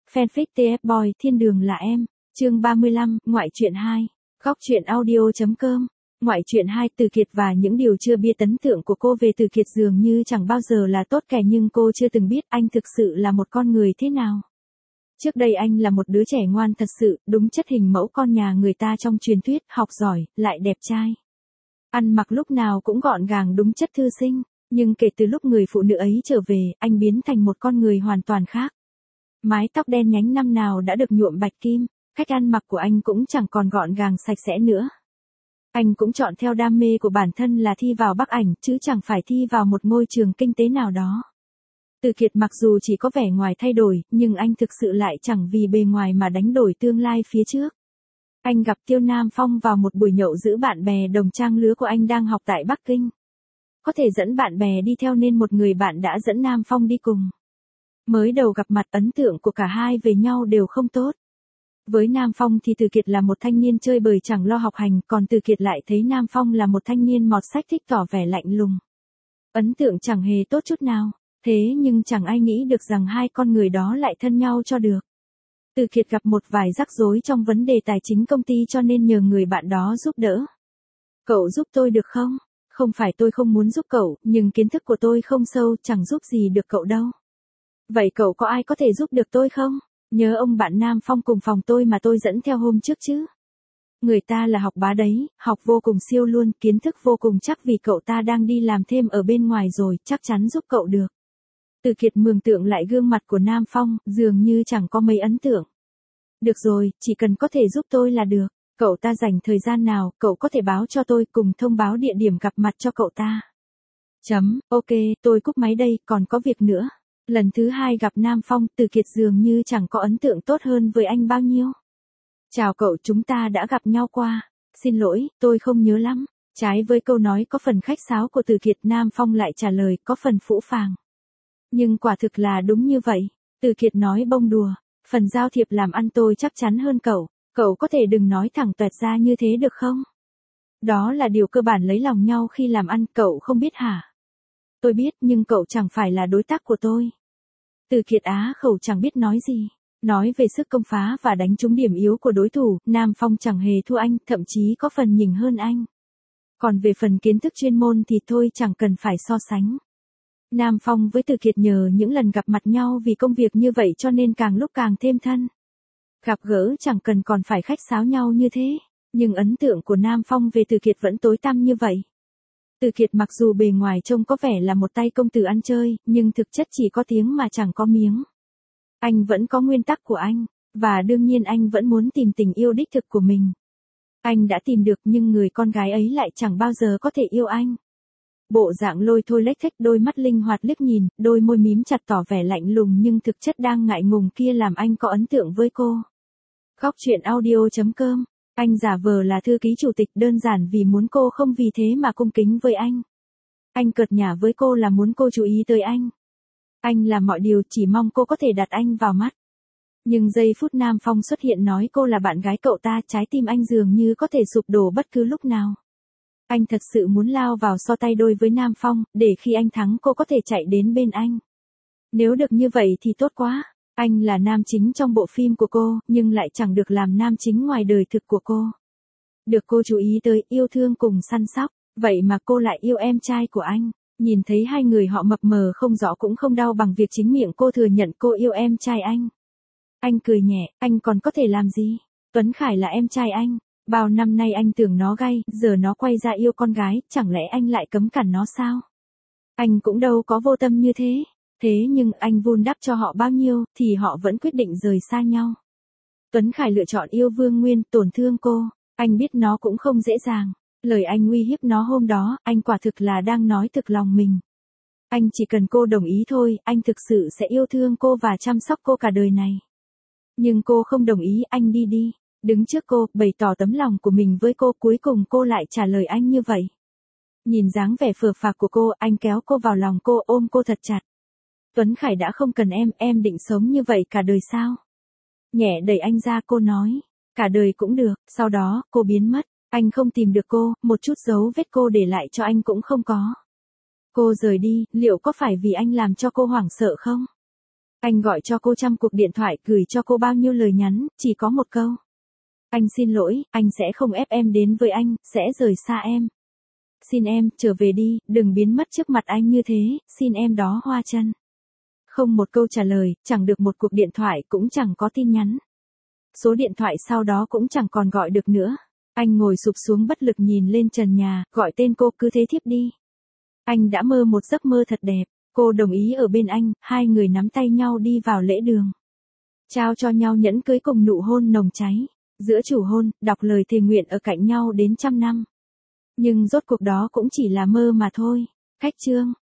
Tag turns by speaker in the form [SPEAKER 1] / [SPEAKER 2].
[SPEAKER 1] Fanfic TF Boy Thiên đường là em. Chương 35, ngoại truyện 2. Góc truyện audio.com. Ngoại truyện 2. Từ Kiệt và những điều chưa biết ấn tượng của cô về Từ Kiệt dường như chẳng bao giờ là tốt kẻ, nhưng cô chưa từng biết anh thực sự là một con người thế nào. Trước đây anh là một đứa trẻ ngoan thật sự, đúng chất hình mẫu con nhà người ta trong truyền thuyết, học giỏi, lại đẹp trai. Ăn mặc lúc nào cũng gọn gàng đúng chất thư sinh, nhưng kể từ lúc người phụ nữ ấy trở về, anh biến thành một con người hoàn toàn khác. Mái tóc đen nhánh năm nào đã được nhuộm bạch kim, cách ăn mặc của anh cũng chẳng còn gọn gàng sạch sẽ nữa. Anh cũng chọn theo đam mê của bản thân là thi vào Bắc Ảnh, chứ chẳng phải thi vào một ngôi trường kinh tế nào đó. Từ Kiệt mặc dù chỉ có vẻ ngoài thay đổi, nhưng anh thực sự lại chẳng vì bề ngoài mà đánh đổi tương lai phía trước. Anh gặp Tiêu Nam Phong vào một buổi nhậu giữa bạn bè đồng trang lứa của anh đang học tại Bắc Kinh. Có thể dẫn bạn bè đi theo nên một người bạn đã dẫn Nam Phong đi cùng. Mới đầu gặp mặt ấn tượng của cả hai về nhau đều không tốt. Với Nam Phong thì Từ Kiệt là một thanh niên chơi bời chẳng lo học hành, còn Từ Kiệt lại thấy Nam Phong là một thanh niên mọt sách thích tỏ vẻ lạnh lùng. Ấn tượng chẳng hề tốt chút nào, thế nhưng chẳng ai nghĩ được rằng hai con người đó lại thân nhau cho được. Từ Kiệt gặp một vài rắc rối trong vấn đề tài chính công ty cho nên nhờ người bạn đó giúp đỡ. Cậu giúp tôi được không? Không phải tôi không muốn giúp cậu, nhưng kiến thức của tôi không sâu, chẳng giúp gì được cậu đâu. Vậy cậu có ai có thể giúp được tôi không? Nhớ ông bạn Nam Phong cùng phòng tôi mà tôi dẫn theo hôm trước chứ. Người ta là học bá đấy, học vô cùng siêu luôn, kiến thức vô cùng chắc, vì cậu ta đang đi làm thêm ở bên ngoài rồi, chắc chắn giúp cậu được. Từ Kiệt mường tượng lại gương mặt của Nam Phong, dường như chẳng có mấy ấn tượng. Được rồi, chỉ cần có thể giúp tôi là được. Cậu ta dành thời gian nào, cậu có thể báo cho tôi, cùng thông báo địa điểm gặp mặt cho cậu ta. Ok, tôi cúp máy đây, còn có việc nữa. Lần thứ hai gặp Nam Phong, Từ Kiệt dường như chẳng có ấn tượng tốt hơn với anh bao nhiêu. Chào cậu, chúng ta đã gặp nhau qua. Xin lỗi, tôi không nhớ lắm. Trái với câu nói có phần khách sáo của Từ Kiệt, Nam Phong lại trả lời có phần phũ phàng. Nhưng quả thực là đúng như vậy. Từ Kiệt nói bông đùa. Phần giao thiệp làm ăn tôi chắc chắn hơn cậu. Cậu có thể đừng nói thẳng toẹt ra như thế được không? Đó là điều cơ bản lấy lòng nhau khi làm ăn, cậu không biết hả? Tôi biết, nhưng cậu chẳng phải là đối tác của tôi. Từ Kiệt á khẩu chẳng biết nói gì. Nói về sức công phá và đánh trúng điểm yếu của đối thủ, Nam Phong chẳng hề thua anh, thậm chí có phần nhỉnh hơn anh. Còn về phần kiến thức chuyên môn thì thôi chẳng cần phải so sánh. Nam Phong với Từ Kiệt nhờ những lần gặp mặt nhau vì công việc như vậy cho nên càng lúc càng thêm thân. Gặp gỡ chẳng cần còn phải khách sáo nhau như thế, nhưng ấn tượng của Nam Phong về Từ Kiệt vẫn tối tăm như vậy. Từ Kiệt mặc dù bề ngoài trông có vẻ là một tay công tử ăn chơi, nhưng thực chất chỉ có tiếng mà chẳng có miếng. Anh vẫn có nguyên tắc của anh, và đương nhiên anh vẫn muốn tìm tình yêu đích thực của mình. Anh đã tìm được, nhưng người con gái ấy lại chẳng bao giờ có thể yêu anh. Bộ dạng lôi thôi lếch thếch, đôi mắt linh hoạt liếc nhìn, đôi môi mím chặt tỏ vẻ lạnh lùng nhưng thực chất đang ngại ngùng kia làm anh có ấn tượng với cô. Góc truyện audio.com. Anh giả vờ là thư ký chủ tịch đơn giản vì muốn cô, không vì thế mà cung kính với anh. Anh cợt nhả với cô là muốn cô chú ý tới anh. Anh làm mọi điều chỉ mong cô có thể đặt anh vào mắt. Nhưng giây phút Nam Phong xuất hiện nói cô là bạn gái cậu ta, trái tim anh dường như có thể sụp đổ bất cứ lúc nào. Anh thật sự muốn lao vào so tay đôi với Nam Phong, để khi anh thắng cô có thể chạy đến bên anh. Nếu được như vậy thì tốt quá. Anh là nam chính trong bộ phim của cô, nhưng lại chẳng được làm nam chính ngoài đời thực của cô. Được cô chú ý tới, yêu thương cùng săn sóc, vậy mà cô lại yêu em trai của anh. Nhìn thấy hai người họ mập mờ không rõ cũng không đau bằng việc chính miệng cô thừa nhận cô yêu em trai anh. Anh cười nhẹ, anh còn có thể làm gì? Tuấn Khải là em trai anh. Bao năm nay anh tưởng nó gay, giờ nó quay ra yêu con gái, chẳng lẽ anh lại cấm cản nó sao? Anh cũng đâu có vô tâm như thế. Thế nhưng anh vun đắp cho họ bao nhiêu, thì họ vẫn quyết định rời xa nhau. Tuấn Khải lựa chọn yêu Vương Nguyên, tổn thương cô. Anh biết nó cũng không dễ dàng. Lời anh uy hiếp nó hôm đó, anh quả thực là đang nói thực lòng mình. Anh chỉ cần cô đồng ý thôi, anh thực sự sẽ yêu thương cô và chăm sóc cô cả đời này. Nhưng cô không đồng ý, anh đi. Đứng trước cô, bày tỏ tấm lòng của mình với cô, cuối cùng cô lại trả lời anh như vậy. Nhìn dáng vẻ phờ phạc của cô, anh kéo cô vào lòng cô, ôm cô thật chặt. Tuấn Khải đã không cần em định sống như vậy cả đời sao? Nhẹ đẩy anh ra, cô nói, cả đời cũng được. Sau đó, cô biến mất, anh không tìm được cô, một chút dấu vết cô để lại cho anh cũng không có. Cô rời đi, liệu có phải vì anh làm cho cô hoảng sợ không? Anh gọi cho cô trăm cuộc điện thoại, gửi cho cô bao nhiêu lời nhắn, chỉ có một câu. Anh xin lỗi, anh sẽ không ép em đến với anh, sẽ rời xa em. Xin em, trở về đi, đừng biến mất trước mặt anh như thế, xin em đó Hoa Chân. Không một câu trả lời, chẳng được một cuộc điện thoại, cũng chẳng có tin nhắn. Số điện thoại sau đó cũng chẳng còn gọi được nữa. Anh ngồi sụp xuống bất lực nhìn lên trần nhà, gọi tên cô, cứ thế thiếp đi. Anh đã mơ một giấc mơ thật đẹp, cô đồng ý ở bên anh, hai người nắm tay nhau đi vào lễ đường. Trao cho nhau nhẫn cưới cùng nụ hôn nồng cháy. Giữa chủ hôn, đọc lời thề nguyện ở cạnh nhau đến 100 năm. Nhưng rốt cuộc đó cũng chỉ là mơ mà thôi. Khách chương.